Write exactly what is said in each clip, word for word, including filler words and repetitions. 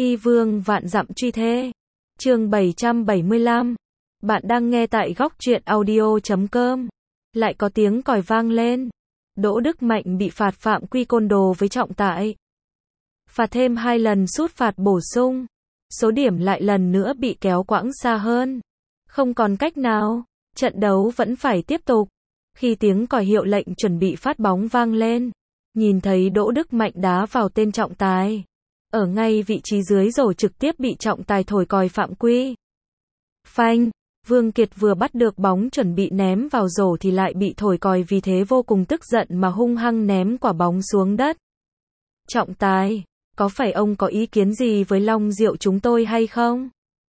Y vương vạn dặm truy thê. Chương bảy trăm bảy mươi lăm. Bạn đang nghe tại góc truyện audio chấm com. Lại có tiếng còi vang lên. Đỗ Đức Mạnh bị phạt phạm quy côn đồ với trọng tài. Phạt thêm hai lần sút phạt bổ sung. Số điểm lại lần nữa bị kéo quãng xa hơn. Không còn cách nào, trận đấu vẫn phải tiếp tục. Khi tiếng còi hiệu lệnh chuẩn bị phát bóng vang lên, nhìn thấy Đỗ Đức Mạnh đá vào tên trọng tài. Ở ngay vị trí dưới rổ trực tiếp bị trọng tài thổi còi phạm quy. Phanh, Vương Kiệt vừa bắt được bóng chuẩn bị ném vào rổ thì lại bị thổi còi, vì thế vô cùng tức giận mà hung hăng ném quả bóng xuống đất. Trọng tài, có phải ông có ý kiến gì với Long Diệu chúng tôi hay không?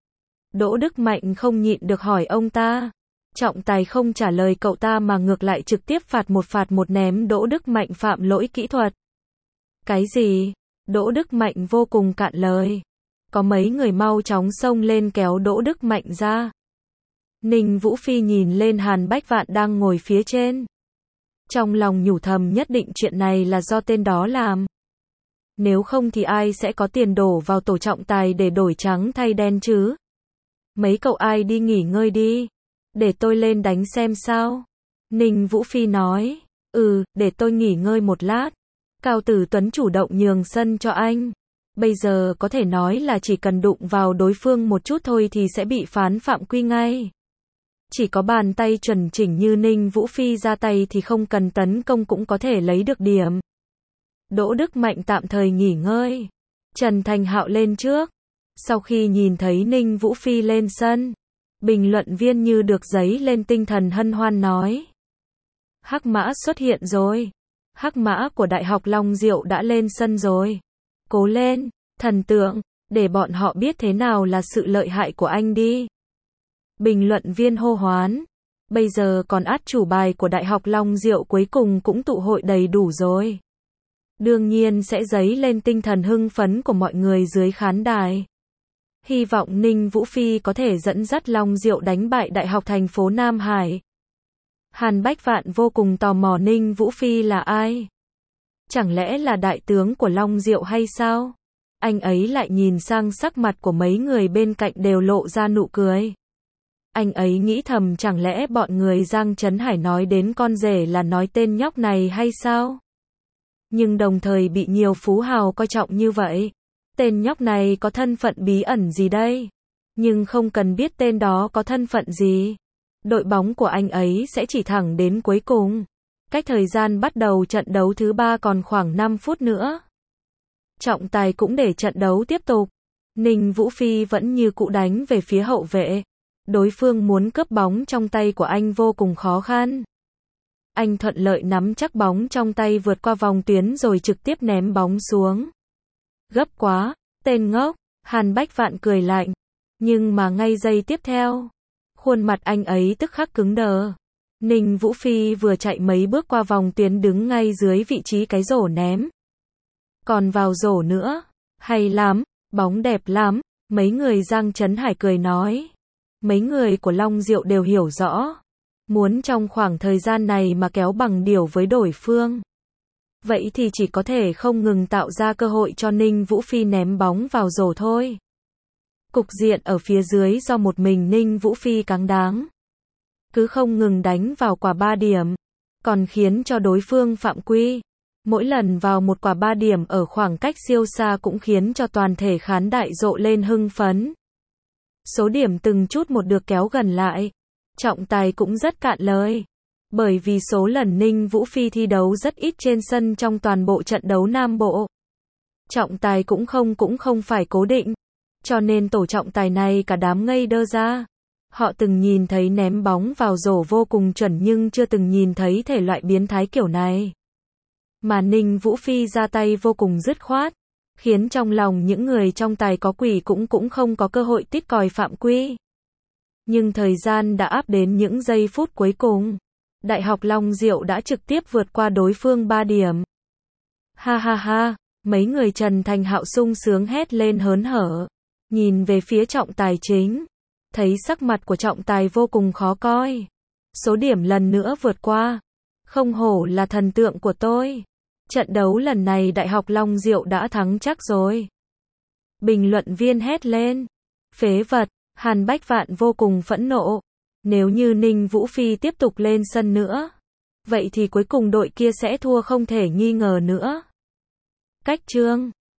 Đỗ Đức Mạnh không nhịn được hỏi ông ta. Trọng tài không trả lời cậu ta mà ngược lại trực tiếp phạt một phạt một ném Đỗ Đức Mạnh phạm lỗi kỹ thuật. Cái gì? Đỗ Đức Mạnh vô cùng cạn lời. Có mấy người mau chóng xông lên kéo Đỗ Đức Mạnh ra. Ninh Vũ Phi nhìn lên Hàn Bách Vạn đang ngồi phía trên. Trong lòng nhủ thầm nhất định chuyện này là do tên đó làm. Nếu không thì ai sẽ có tiền đổ vào tổ trọng tài để đổi trắng thay đen chứ? Mấy cậu ai đi nghỉ ngơi đi. Để tôi lên đánh xem sao. Ninh Vũ Phi nói. Ừ, để tôi nghỉ ngơi một lát. Cao Tử Tuấn chủ động nhường sân cho anh. Bây giờ có thể nói là chỉ cần đụng vào đối phương một chút thôi thì sẽ bị phán phạm quy ngay. Chỉ có bàn tay chuẩn chỉnh như Ninh Vũ Phi ra tay thì không cần tấn công cũng có thể lấy được điểm. Đỗ Đức Mạnh tạm thời nghỉ ngơi. Trần Thành Hạo lên trước. Sau khi nhìn thấy Ninh Vũ Phi lên sân, bình luận viên như được giấy lên tinh thần hân hoan nói. Hắc mã xuất hiện rồi. Hắc mã của Đại học Long Diệu đã lên sân rồi. Cố lên, thần tượng, để bọn họ biết thế nào là sự lợi hại của anh đi. Bình luận viên hô hoán. Bây giờ còn át chủ bài của Đại học Long Diệu cuối cùng cũng tụ hội đầy đủ rồi. Đương nhiên sẽ dấy lên tinh thần hưng phấn của mọi người dưới khán đài. Hy vọng Ninh Vũ Phi có thể dẫn dắt Long Diệu đánh bại Đại học thành phố Nam Hải. Hàn Bách Vạn vô cùng tò mò Ninh Vũ Phi là ai? Chẳng lẽ là đại tướng của Long Diệu hay sao? Anh ấy lại nhìn sang sắc mặt của mấy người bên cạnh đều lộ ra nụ cười. Anh ấy nghĩ thầm chẳng lẽ bọn người Giang Trấn Hải nói đến con rể là nói tên nhóc này hay sao? Nhưng đồng thời bị nhiều phú hào coi trọng như vậy. Tên nhóc này có thân phận bí ẩn gì đây? Nhưng không cần biết tên đó có thân phận gì. Đội bóng của anh ấy sẽ chỉ thẳng đến cuối cùng. Cách thời gian bắt đầu trận đấu thứ ba còn khoảng năm phút nữa. Trọng tài cũng để trận đấu tiếp tục. Ninh Vũ Phi vẫn như cũ đánh về phía hậu vệ. Đối phương muốn cướp bóng trong tay của anh vô cùng khó khăn. Anh thuận lợi nắm chắc bóng trong tay vượt qua vòng tuyến rồi trực tiếp ném bóng xuống. Gấp quá, tên ngốc, Hàn Bách Vạn cười lạnh. Nhưng mà ngay giây tiếp theo, khuôn mặt anh ấy tức khắc cứng đờ. Ninh Vũ Phi vừa chạy mấy bước qua vòng tuyến đứng ngay dưới vị trí cái rổ ném. Còn vào rổ nữa, hay lắm, bóng đẹp lắm, mấy người Giang Trấn Hải cười nói. Mấy người của Long Diệu đều hiểu rõ. Muốn trong khoảng thời gian này mà kéo bằng điều với đối phương. Vậy thì chỉ có thể không ngừng tạo ra cơ hội cho Ninh Vũ Phi ném bóng vào rổ thôi. Cục diện ở phía dưới do một mình Ninh Vũ Phi cáng đáng. Cứ không ngừng đánh vào quả ba điểm. Còn khiến cho đối phương phạm quy. Mỗi lần vào một quả ba điểm ở khoảng cách siêu xa cũng khiến cho toàn thể khán đài rộ lên hưng phấn. Số điểm từng chút một được kéo gần lại. Trọng tài cũng rất cạn lời. Bởi vì số lần Ninh Vũ Phi thi đấu rất ít trên sân trong toàn bộ trận đấu Nam Bộ. Trọng tài cũng không cũng không phải cố định. Cho nên tổ trọng tài này cả đám ngây đơ ra. Họ từng nhìn thấy ném bóng vào rổ vô cùng chuẩn nhưng chưa từng nhìn thấy thể loại biến thái kiểu này. Mà Ninh Vũ Phi ra tay vô cùng dứt khoát. Khiến trong lòng những người trong tài có quỷ cũng cũng không có cơ hội tít còi phạm quy. Nhưng thời gian đã áp đến những giây phút cuối cùng. Đại học Long Diệu đã trực tiếp vượt qua đối phương ba điểm. Ha ha ha, mấy người Trần Thành Hạo sung sướng hét lên hớn hở. Nhìn về phía trọng tài chính. Thấy sắc mặt của trọng tài vô cùng khó coi. Số điểm lần nữa vượt qua. Không hổ là thần tượng của tôi. Trận đấu lần này Đại học Long Diệu đã thắng chắc rồi. Bình luận viên hét lên. Phế vật. Hàn Bách Vạn vô cùng phẫn nộ. Nếu như Ninh Vũ Phi tiếp tục lên sân nữa, vậy thì cuối cùng đội kia sẽ thua không thể nghi ngờ nữa. Cách chương